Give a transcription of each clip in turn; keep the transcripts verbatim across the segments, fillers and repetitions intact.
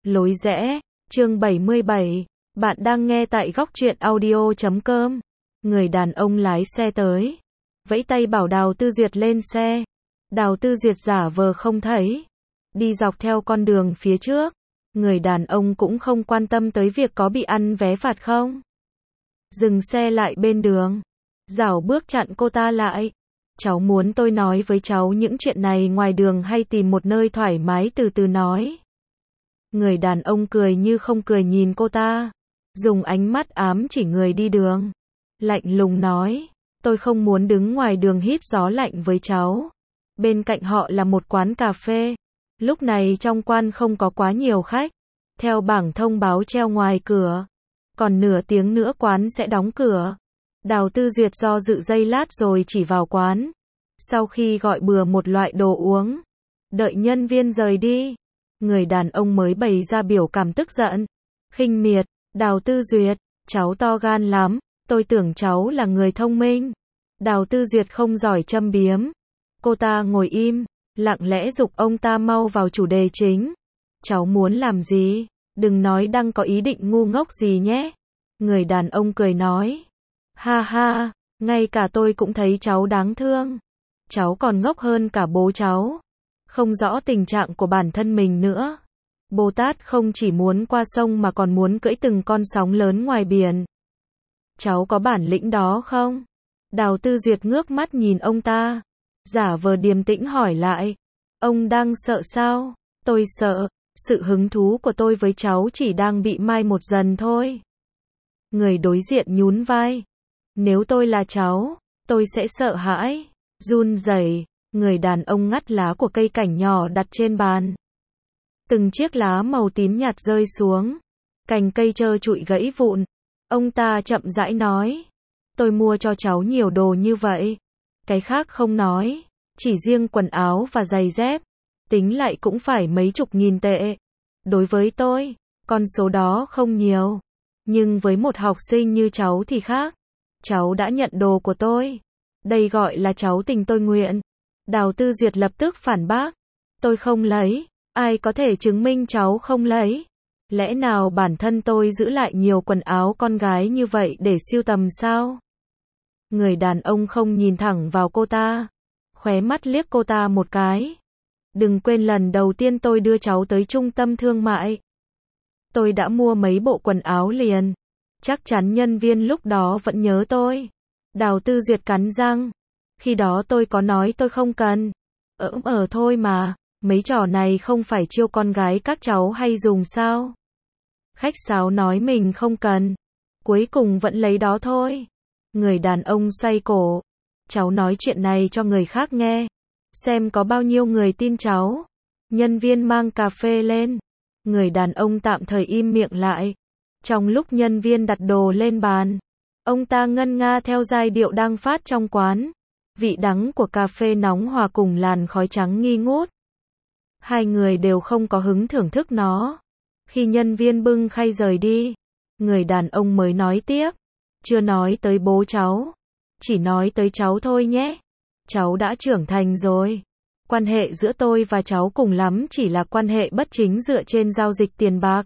Lối rẽ, chương bảy mươi bảy, bạn đang nghe tại góc truyện audio chấm com. Người đàn ông lái xe tới, vẫy tay bảo Đào Tư Duyệt lên xe. Đào Tư Duyệt giả vờ không thấy, đi dọc theo con đường phía trước. Người đàn ông cũng không quan tâm tới việc có bị ăn vé phạt không. Dừng xe lại bên đường, rảo bước chặn cô ta lại. Cháu muốn tôi nói với cháu những chuyện này ngoài đường hay tìm một nơi thoải mái từ từ nói? Người đàn ông cười như không cười nhìn cô ta, dùng ánh mắt ám chỉ người đi đường. Lạnh lùng nói, tôi không muốn đứng ngoài đường hít gió lạnh với cháu. Bên cạnh họ là một quán cà phê. Lúc này trong quán không có quá nhiều khách. Theo bảng thông báo treo ngoài cửa, còn nửa tiếng nữa quán sẽ đóng cửa. Đào Tư Duyệt do dự giây lát rồi chỉ vào quán. Sau khi gọi bừa một loại đồ uống, đợi nhân viên rời đi, người đàn ông mới bày ra biểu cảm tức giận, khinh miệt. Đào Tư Duyệt, cháu to gan lắm, tôi tưởng cháu là người thông minh. Đào Tư Duyệt không giỏi châm biếm. Cô ta ngồi im, lặng lẽ giục ông ta mau vào chủ đề chính. Cháu muốn làm gì? Đừng nói đang có ý định ngu ngốc gì nhé. Người đàn ông cười nói, ha ha, ngay cả tôi cũng thấy cháu đáng thương. Cháu còn ngốc hơn cả bố cháu, không rõ tình trạng của bản thân mình nữa. Bồ Tát không chỉ muốn qua sông mà còn muốn cưỡi từng con sóng lớn ngoài biển. Cháu có bản lĩnh đó không? Đào Tư Duyệt ngước mắt nhìn ông ta, giả vờ điềm tĩnh hỏi lại, ông đang sợ sao? Tôi sợ, sự hứng thú của tôi với cháu chỉ đang bị mai một dần thôi. Người đối diện nhún vai, nếu tôi là cháu, tôi sẽ sợ hãi, run rẩy. Người đàn ông ngắt lá của cây cảnh nhỏ đặt trên bàn. Từng chiếc lá màu tím nhạt rơi xuống, cành cây trơ trụi gãy vụn. Ông ta chậm rãi nói, tôi mua cho cháu nhiều đồ như vậy, cái khác không nói, chỉ riêng quần áo và giày dép, tính lại cũng phải mấy chục nghìn tệ. Đối với tôi, con số đó không nhiều, nhưng với một học sinh như cháu thì khác. Cháu đã nhận đồ của tôi, đây gọi là cháu tình tôi nguyện. Đào Tư Duyệt lập tức phản bác, tôi không lấy, ai có thể chứng minh cháu không lấy? Lẽ nào bản thân tôi giữ lại nhiều quần áo con gái như vậy để sưu tầm sao? Người đàn ông không nhìn thẳng vào cô ta, khóe mắt liếc cô ta một cái. Đừng quên lần đầu tiên tôi đưa cháu tới trung tâm thương mại, tôi đã mua mấy bộ quần áo liền. Chắc chắn nhân viên lúc đó vẫn nhớ tôi. Đào Tư Duyệt cắn răng, khi đó tôi có nói tôi không cần. Ỡm ở thôi mà, mấy trò này không phải chiêu con gái các cháu hay dùng sao? Khách sáo nói mình không cần, cuối cùng vẫn lấy đó thôi. Người đàn ông xoay cổ, cháu nói chuyện này cho người khác nghe, xem có bao nhiêu người tin cháu. Nhân viên mang cà phê lên, người đàn ông tạm thời im miệng lại. Trong lúc nhân viên đặt đồ lên bàn, ông ta ngân nga theo giai điệu đang phát trong quán. Vị đắng của cà phê nóng hòa cùng làn khói trắng nghi ngút. Hai người đều không có hứng thưởng thức nó. Khi nhân viên bưng khay rời đi, người đàn ông mới nói tiếp, chưa nói tới bố cháu, chỉ nói tới cháu thôi nhé. Cháu đã trưởng thành rồi. Quan hệ giữa tôi và cháu cùng lắm chỉ là quan hệ bất chính dựa trên giao dịch tiền bạc.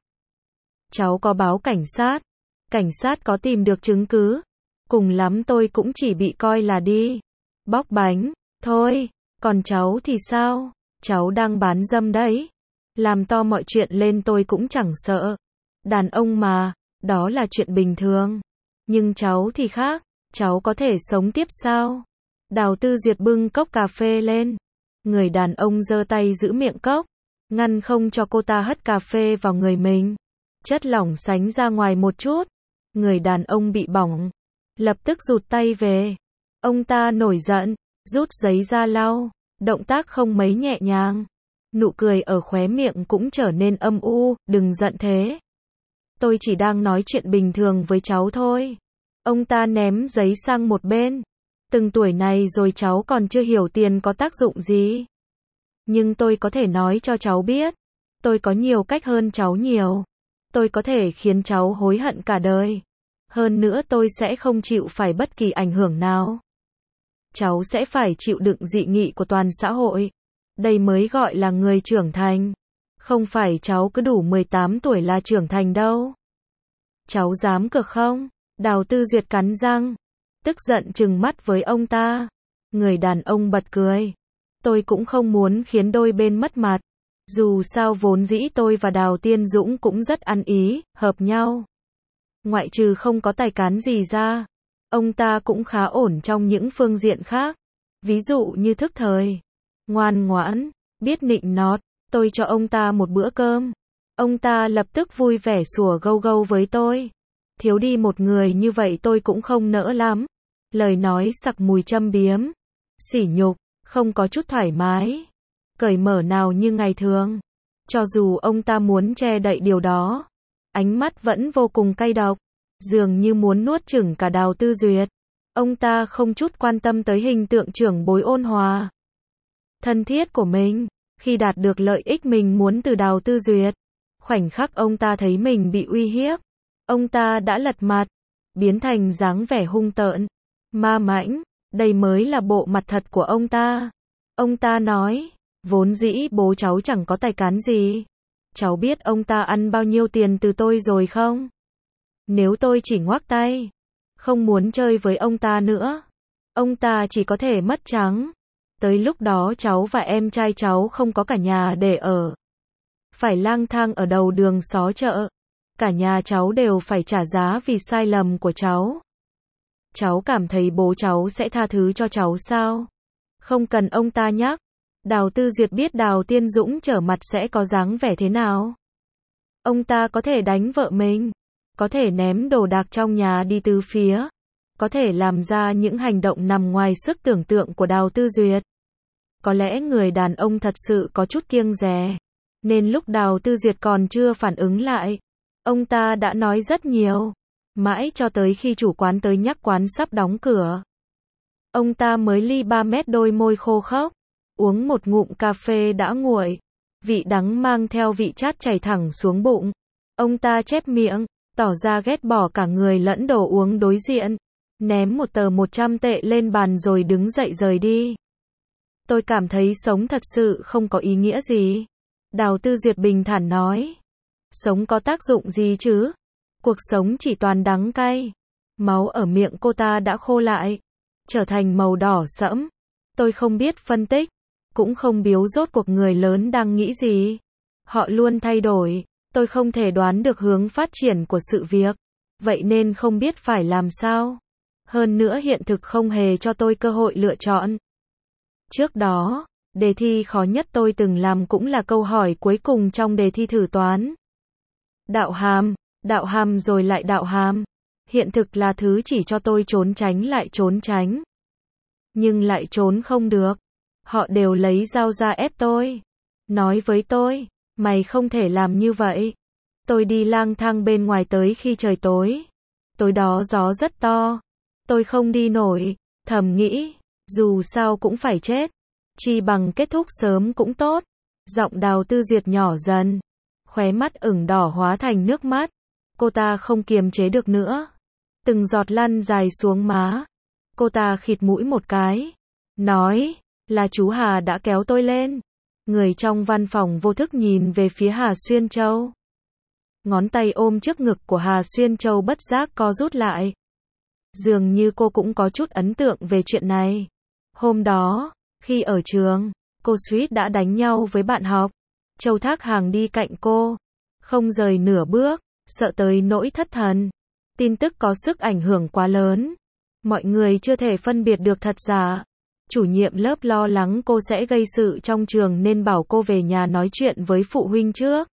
Cháu có báo cảnh sát, cảnh sát có tìm được chứng cứ, cùng lắm tôi cũng chỉ bị coi là đi bóc bánh thôi. Còn cháu thì sao? Cháu đang bán dâm đấy. Làm to mọi chuyện lên tôi cũng chẳng sợ. Đàn ông mà, đó là chuyện bình thường. Nhưng cháu thì khác, cháu có thể sống tiếp sao? Đào Tư Duyệt bưng cốc cà phê lên. Người đàn ông giơ tay giữ miệng cốc, ngăn không cho cô ta hất cà phê vào người mình. Chất lỏng sánh ra ngoài một chút. Người đàn ông bị bỏng, lập tức rụt tay về. Ông ta nổi giận, rút giấy ra lau, động tác không mấy nhẹ nhàng. Nụ cười ở khóe miệng cũng trở nên âm u, đừng giận thế. Tôi chỉ đang nói chuyện bình thường với cháu thôi. Ông ta ném giấy sang một bên. Từng tuổi này rồi cháu còn chưa hiểu tiền có tác dụng gì. Nhưng tôi có thể nói cho cháu biết, tôi có nhiều cách hơn cháu nhiều. Tôi có thể khiến cháu hối hận cả đời. Hơn nữa tôi sẽ không chịu phải bất kỳ ảnh hưởng nào. Cháu sẽ phải chịu đựng dị nghị của toàn xã hội. Đây mới gọi là người trưởng thành. Không phải cháu cứ đủ mười tám tuổi là trưởng thành đâu. Cháu dám cược không? Đào Tư Duyệt cắn răng, tức giận trừng mắt với ông ta. Người đàn ông bật cười. Tôi cũng không muốn khiến đôi bên mất mặt. Dù sao vốn dĩ tôi và Đào Tiên Dũng cũng rất ăn ý, hợp nhau. Ngoại trừ không có tài cán gì ra, ông ta cũng khá ổn trong những phương diện khác. Ví dụ như thức thời, ngoan ngoãn, biết nịnh nọt. Tôi cho ông ta một bữa cơm. Ông ta lập tức vui vẻ sủa gâu gâu với tôi. Thiếu đi một người như vậy tôi cũng không nỡ lắm. Lời nói sặc mùi châm biếm, sỉ nhục, không có chút thoải mái, cởi mở nào như ngày thường. Cho dù ông ta muốn che đậy điều đó, ánh mắt vẫn vô cùng cay độc, dường như muốn nuốt chửng cả Đào Tư Duyệt. Ông ta không chút quan tâm tới hình tượng trưởng bối ôn hòa, thân thiết của mình. Khi đạt được lợi ích mình muốn từ Đào Tư Duyệt, khoảnh khắc ông ta thấy mình bị uy hiếp, ông ta đã lật mặt, biến thành dáng vẻ hung tợn, ma mãnh. Đây mới là bộ mặt thật của ông ta. Ông ta nói, vốn dĩ bố cháu chẳng có tài cán gì. Cháu biết ông ta ăn bao nhiêu tiền từ tôi rồi không? Nếu tôi chỉ ngoắc tay, không muốn chơi với ông ta nữa, ông ta chỉ có thể mất trắng. Tới lúc đó cháu và em trai cháu không có cả nhà để ở, phải lang thang ở đầu đường xó chợ. Cả nhà cháu đều phải trả giá vì sai lầm của cháu. Cháu cảm thấy bố cháu sẽ tha thứ cho cháu sao? Không cần ông ta nhắc. Đào Tư Duyệt biết Đào Tiên Dũng trở mặt sẽ có dáng vẻ thế nào. Ông ta có thể đánh vợ mình, có thể ném đồ đạc trong nhà đi tứ phía, có thể làm ra những hành động nằm ngoài sức tưởng tượng của Đào Tư Duyệt. Có lẽ người đàn ông thật sự có chút kiêng dè, nên lúc Đào Tư Duyệt còn chưa phản ứng lại, ông ta đã nói rất nhiều, mãi cho tới khi chủ quán tới nhắc quán sắp đóng cửa. Ông ta mới li ba mét đôi môi khô khốc, uống một ngụm cà phê đã nguội, vị đắng mang theo vị chát chảy thẳng xuống bụng. Ông ta chép miệng, tỏ ra ghét bỏ cả người lẫn đồ uống đối diện, ném một tờ một trăm tệ lên bàn rồi đứng dậy rời đi. Tôi cảm thấy sống thật sự không có ý nghĩa gì. Đào Tư Duyệt bình thản nói. Sống có tác dụng gì chứ? Cuộc sống chỉ toàn đắng cay. Máu ở miệng cô ta đã khô lại, trở thành màu đỏ sẫm. Tôi không biết phân tích, cũng không biếu rốt cuộc người lớn đang nghĩ gì. Họ luôn thay đổi, tôi không thể đoán được hướng phát triển của sự việc, vậy nên không biết phải làm sao. Hơn nữa hiện thực không hề cho tôi cơ hội lựa chọn. Trước đó, đề thi khó nhất tôi từng làm cũng là câu hỏi cuối cùng trong đề thi thử toán. Đạo hàm, đạo hàm rồi lại đạo hàm. Hiện thực là thứ chỉ cho tôi trốn tránh lại trốn tránh. Nhưng lại trốn không được. Họ đều lấy dao ra ép tôi. Nói với tôi, mày không thể làm như vậy. Tôi đi lang thang bên ngoài tới khi trời tối. Tối đó gió rất to. Tôi không đi nổi, thầm nghĩ, dù sao cũng phải chết. Chi bằng kết thúc sớm cũng tốt. Giọng Đào Tư Duyệt nhỏ dần. Khóe mắt ửng đỏ hóa thành nước mắt. Cô ta không kiềm chế được nữa. Từng giọt lăn dài xuống má. Cô ta khịt mũi một cái. Nói, là chú Hà đã kéo tôi lên. Người trong văn phòng vô thức nhìn về phía Hà Xuyên Châu. Ngón tay ôm trước ngực của Hà Xuyên Châu bất giác co rút lại. Dường như cô cũng có chút ấn tượng về chuyện này. Hôm đó, khi ở trường, cô suýt đã đánh nhau với bạn học. Châu Thác Hàng đi cạnh cô, không rời nửa bước, sợ tới nỗi thất thần. Tin tức có sức ảnh hưởng quá lớn. Mọi người chưa thể phân biệt được thật giả. Chủ nhiệm lớp lo lắng cô sẽ gây sự trong trường nên bảo cô về nhà nói chuyện với phụ huynh trước.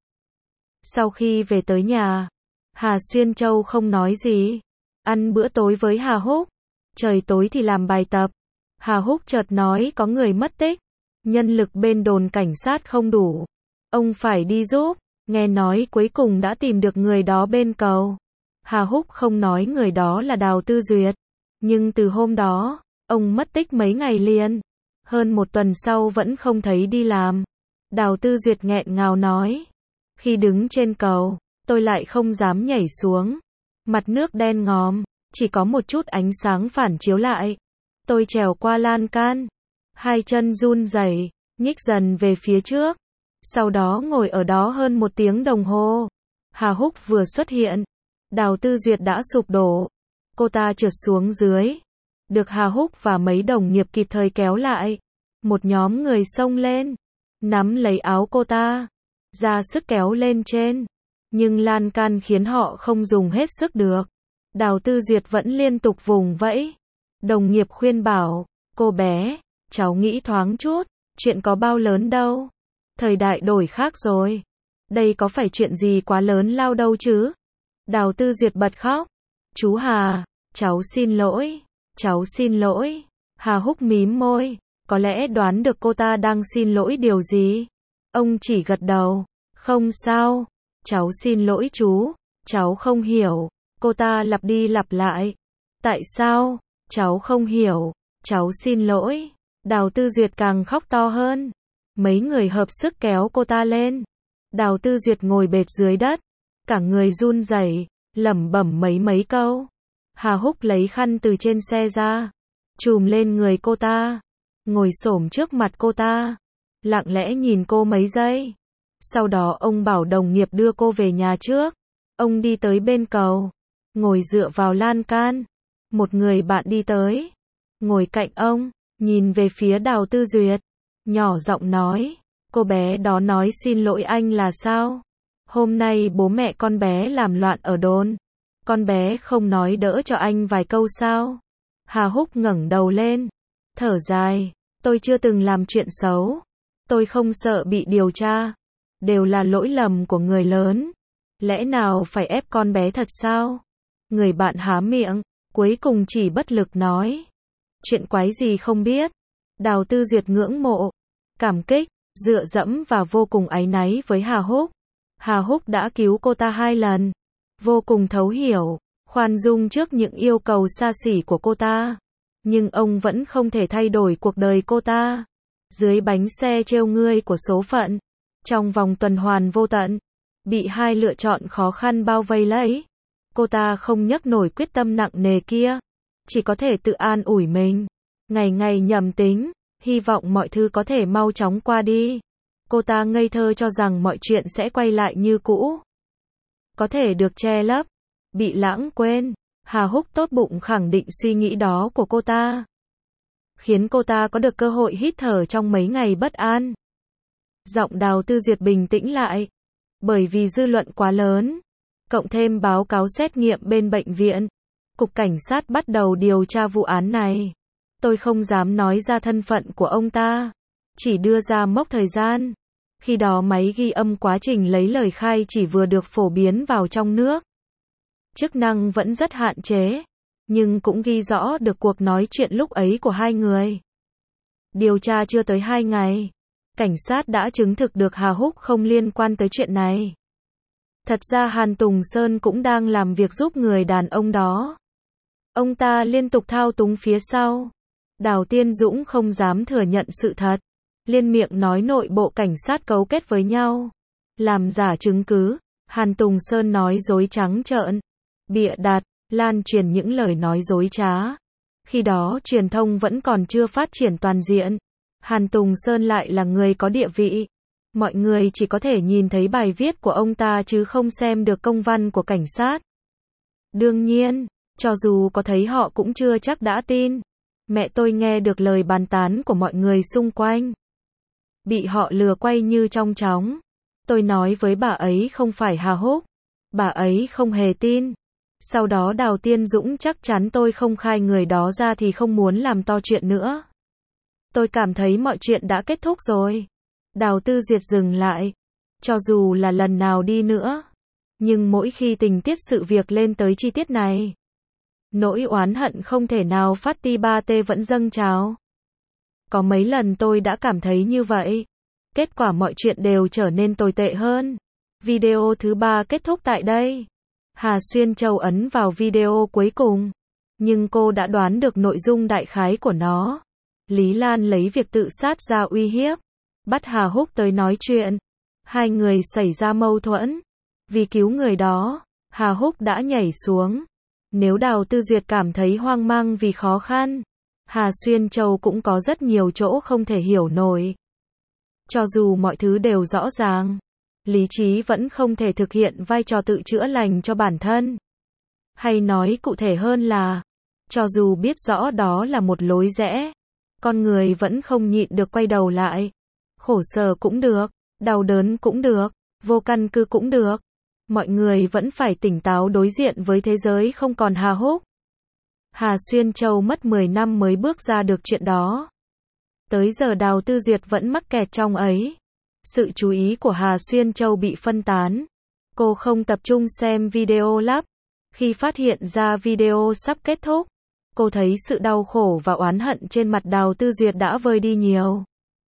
Sau khi về tới nhà, Hà Xuyên Châu không nói gì. Ăn bữa tối với Hà Húc. Trời tối thì làm bài tập. Hà Húc chợt nói có người mất tích. Nhân lực bên đồn cảnh sát không đủ. Ông phải đi giúp. Nghe nói cuối cùng đã tìm được người đó bên cầu. Hà Húc không nói người đó là Đào Tư Duyệt. Nhưng từ hôm đó, ông mất tích mấy ngày liền. Hơn một tuần sau vẫn không thấy đi làm. Đào Tư Duyệt nghẹn ngào nói. Khi đứng trên cầu, tôi lại không dám nhảy xuống. Mặt nước đen ngòm, chỉ có một chút ánh sáng phản chiếu lại. Tôi trèo qua lan can. Hai chân run rẩy, nhích dần về phía trước. Sau đó ngồi ở đó hơn một tiếng đồng hồ. Hà Húc vừa xuất hiện, Đào Tư Duyệt đã sụp đổ. Cô ta trượt xuống dưới. Được Hà Húc và mấy đồng nghiệp kịp thời kéo lại. Một nhóm người xông lên, nắm lấy áo cô ta, ra sức kéo lên trên. Nhưng lan can khiến họ không dùng hết sức được. Đào Tư Duyệt vẫn liên tục vùng vẫy. Đồng nghiệp khuyên bảo, cô bé, cháu nghĩ thoáng chút, chuyện có bao lớn đâu. Thời đại đổi khác rồi. Đây có phải chuyện gì quá lớn lao đâu chứ. Đào Tư Duyệt bật khóc. Chú Hà, cháu xin lỗi, cháu xin lỗi. Hà Húc mím môi, có lẽ đoán được cô ta đang xin lỗi điều gì. Ông chỉ gật đầu, không sao, cháu xin lỗi chú, cháu không hiểu. Cô ta lặp đi lặp lại. Tại sao? Cháu không hiểu, cháu xin lỗi. Đào Tư Duyệt càng khóc to hơn. Mấy người hợp sức kéo cô ta lên. Đào Tư Duyệt ngồi bệt dưới đất, cả người run rẩy, lẩm bẩm mấy mấy câu. Hà Húc lấy khăn từ trên xe ra, chùm lên người cô ta, ngồi xổm trước mặt cô ta, lặng lẽ nhìn cô mấy giây. Sau đó ông bảo đồng nghiệp đưa cô về nhà trước. Ông đi tới bên cầu, ngồi dựa vào lan can. Một người bạn đi tới, ngồi cạnh ông, nhìn về phía Đào Tư Duyệt, nhỏ giọng nói, cô bé đó nói xin lỗi anh là sao? Hôm nay bố mẹ con bé làm loạn ở đồn, con bé không nói đỡ cho anh vài câu sao? Hà Húc ngẩng đầu lên, thở dài, tôi chưa từng làm chuyện xấu, tôi không sợ bị điều tra, đều là lỗi lầm của người lớn, lẽ nào phải ép con bé thật sao? Người bạn há miệng, cuối cùng chỉ bất lực nói, chuyện quái gì không biết. Đào Tư Duyệt ngưỡng mộ, cảm kích, dựa dẫm và vô cùng áy náy với Hà Húc. Hà Húc đã cứu cô ta hai lần, vô cùng thấu hiểu, khoan dung trước những yêu cầu xa xỉ của cô ta. Nhưng ông vẫn không thể thay đổi cuộc đời cô ta. Dưới bánh xe trêu ngươi của số phận, trong vòng tuần hoàn vô tận, bị hai lựa chọn khó khăn bao vây lấy. Cô ta không nhấc nổi quyết tâm nặng nề kia, chỉ có thể tự an ủi mình, ngày ngày nhầm tính, hy vọng mọi thứ có thể mau chóng qua đi. Cô ta ngây thơ cho rằng mọi chuyện sẽ quay lại như cũ, có thể được che lấp, bị lãng quên. Hà Húc tốt bụng khẳng định suy nghĩ đó của cô ta, khiến cô ta có được cơ hội hít thở trong mấy ngày bất an. Giọng Đào Tư Duyệt bình tĩnh lại, bởi vì dư luận quá lớn, cộng thêm báo cáo xét nghiệm bên bệnh viện, cục cảnh sát bắt đầu điều tra vụ án này. Tôi không dám nói ra thân phận của ông ta, chỉ đưa ra mốc thời gian. Khi đó máy ghi âm quá trình lấy lời khai chỉ vừa được phổ biến vào trong nước. Chức năng vẫn rất hạn chế, nhưng cũng ghi rõ được cuộc nói chuyện lúc ấy của hai người. Điều tra chưa tới hai ngày, cảnh sát đã chứng thực được Hà Húc không liên quan tới chuyện này. Thật ra Hàn Tùng Sơn cũng đang làm việc giúp người đàn ông đó. Ông ta liên tục thao túng phía sau. Đào Tiên Dũng không dám thừa nhận sự thật, liên miệng nói nội bộ cảnh sát cấu kết với nhau, làm giả chứng cứ. Hàn Tùng Sơn nói dối trắng trợn, bịa đặt, lan truyền những lời nói dối trá. Khi đó truyền thông vẫn còn chưa phát triển toàn diện. Hàn Tùng Sơn lại là người có địa vị. Mọi người chỉ có thể nhìn thấy bài viết của ông ta chứ không xem được công văn của cảnh sát. Đương nhiên, cho dù có thấy họ cũng chưa chắc đã tin. Mẹ tôi nghe được lời bàn tán của mọi người xung quanh, bị họ lừa quay như trong chóng. Tôi nói với bà ấy không phải Hà Húc, bà ấy không hề tin. Sau đó Đào Tiên Dũng chắc chắn tôi không khai người đó ra thì không muốn làm to chuyện nữa. Tôi cảm thấy mọi chuyện đã kết thúc rồi. Đào Tư Duyệt dừng lại. Cho dù là lần nào đi nữa, nhưng mỗi khi tình tiết sự việc lên tới chi tiết này, nỗi oán hận không thể nào phát ti ba tê vẫn dâng trào. Có mấy lần tôi đã cảm thấy như vậy. Kết quả mọi chuyện đều trở nên tồi tệ hơn. Video thứ ba kết thúc tại đây. Hà Xuyên Châu ấn vào video cuối cùng, nhưng cô đã đoán được nội dung đại khái của nó. Lý Lan lấy việc tự sát ra uy hiếp, bắt Hà Húc tới nói chuyện. Hai người xảy ra mâu thuẫn. Vì cứu người đó, Hà Húc đã nhảy xuống. Nếu Đào Tư Duyệt cảm thấy hoang mang vì khó khăn, Hà Xuyên Châu cũng có rất nhiều chỗ không thể hiểu nổi. Cho dù mọi thứ đều rõ ràng, lý trí vẫn không thể thực hiện vai trò tự chữa lành cho bản thân. Hay nói cụ thể hơn là, cho dù biết rõ đó là một lối rẽ, con người vẫn không nhịn được quay đầu lại. Khổ sở cũng được, đau đớn cũng được, vô căn cứ cũng được. Mọi người vẫn phải tỉnh táo đối diện với thế giới không còn hà húc. Hà Xuyên Châu mất mười năm mới bước ra được chuyện đó. Tới giờ Đào Tư Duyệt vẫn mắc kẹt trong ấy. Sự chú ý của Hà Xuyên Châu bị phân tán. Cô không tập trung xem video lắm. Khi phát hiện ra video sắp kết thúc, cô thấy sự đau khổ và oán hận trên mặt Đào Tư Duyệt đã vơi đi nhiều.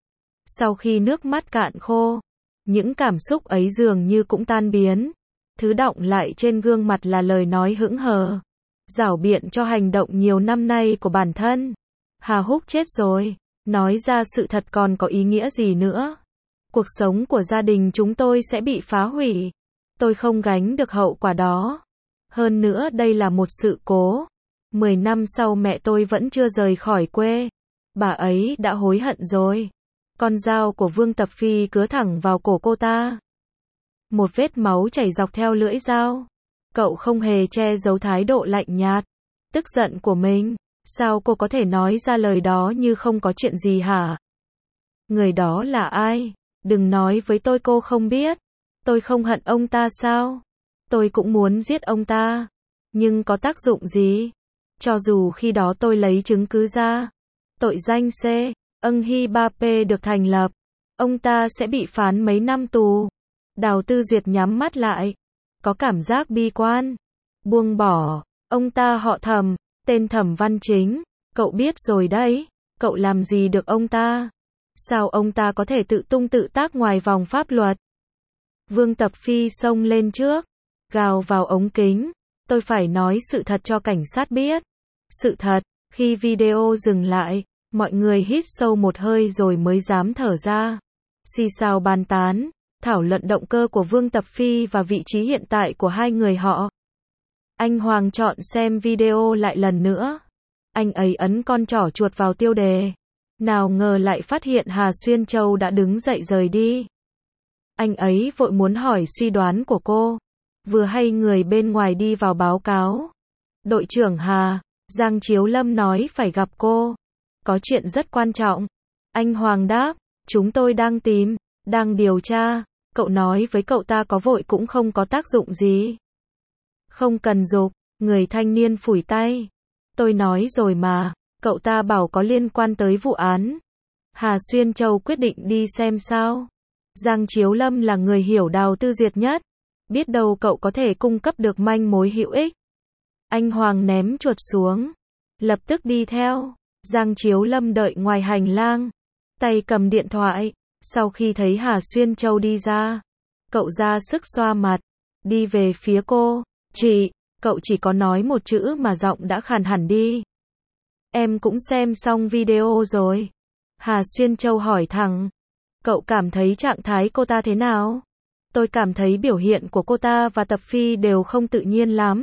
Sau khi nước mắt cạn khô, những cảm xúc ấy dường như cũng tan biến. Thứ đọng lại trên gương mặt là lời nói hững hờ, giảo biện cho hành động nhiều năm nay của bản thân. Hà Húc chết rồi, nói ra sự thật còn có ý nghĩa gì nữa. Cuộc sống của gia đình chúng tôi sẽ bị phá hủy. Tôi không gánh được hậu quả đó. Hơn nữa đây là một sự cố. Mười năm sau mẹ tôi vẫn chưa rời khỏi quê. Bà ấy đã hối hận rồi. Con dao của Vương Tập Phi cứa thẳng vào cổ cô ta. Một vết máu chảy dọc theo lưỡi dao. Cậu không hề che giấu thái độ lạnh nhạt, tức giận của mình. Sao cô có thể nói ra lời đó như không có chuyện gì hả? Người đó là ai? Đừng nói với tôi cô không biết. Tôi không hận ông ta sao? Tôi cũng muốn giết ông ta. Nhưng có tác dụng gì? Cho dù khi đó tôi lấy chứng cứ ra, tội danh C. Ân Hy ba P được thành lập, ông ta sẽ bị phán mấy năm tù. Đào Tư Duyệt nhắm mắt lại, có cảm giác bi quan, buông bỏ. Ông ta họ Thẩm, tên Thẩm Văn Chính. Cậu biết rồi đấy, cậu làm gì được ông ta? Sao ông ta có thể tự tung tự tác ngoài vòng pháp luật? Vương Tập Phi xông lên trước, gào vào ống kính. Tôi phải nói sự thật cho cảnh sát biết. Sự thật. Khi video dừng lại, mọi người hít sâu một hơi rồi mới dám thở ra. Xì xào bàn tán, thảo luận động cơ của Vương Tập Phi và vị trí hiện tại của hai người họ. Anh Hoàng chọn xem video lại lần nữa. Anh ấy ấn con trỏ chuột vào tiêu đề. Nào ngờ lại phát hiện Hà Xuyên Châu đã đứng dậy rời đi. Anh ấy vội muốn hỏi suy đoán của cô. Vừa hay người bên ngoài đi vào báo cáo. Đội trưởng Hà, Giang Chiếu Lâm nói phải gặp cô. Có chuyện rất quan trọng. Anh Hoàng đáp, chúng tôi đang tìm, đang điều tra. Cậu nói với cậu ta có vội cũng không có tác dụng gì. Không cần dục, người thanh niên phủi tay. Tôi nói rồi mà, cậu ta bảo có liên quan tới vụ án. Hà Xuyên Châu quyết định đi xem sao. Giang Chiếu Lâm là người hiểu Đào Tư Duyệt nhất. Biết đâu cậu có thể cung cấp được manh mối hữu ích. Anh Hoàng ném chuột xuống, lập tức đi theo. Giang Chiếu Lâm đợi ngoài hành lang, tay cầm điện thoại. Sau khi thấy Hà Xuyên Châu đi ra, cậu ra sức xoa mặt, đi về phía cô. Chị, cậu chỉ có nói một chữ mà giọng đã khàn hẳn đi. Em cũng xem xong video rồi. Hà Xuyên Châu hỏi thẳng. Cậu cảm thấy trạng thái cô ta thế nào? Tôi cảm thấy biểu hiện của cô ta và Tập Phi đều không tự nhiên lắm.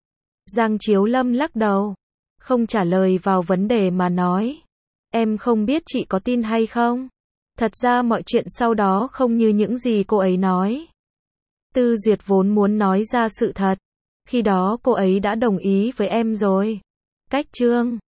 Giang Chiếu Lâm lắc đầu, không trả lời vào vấn đề mà nói. Em không biết chị có tin hay không? Thật ra mọi chuyện sau đó không như những gì cô ấy nói. Tư Duyệt vốn muốn nói ra sự thật. Khi đó cô ấy đã đồng ý với em rồi. Cách chương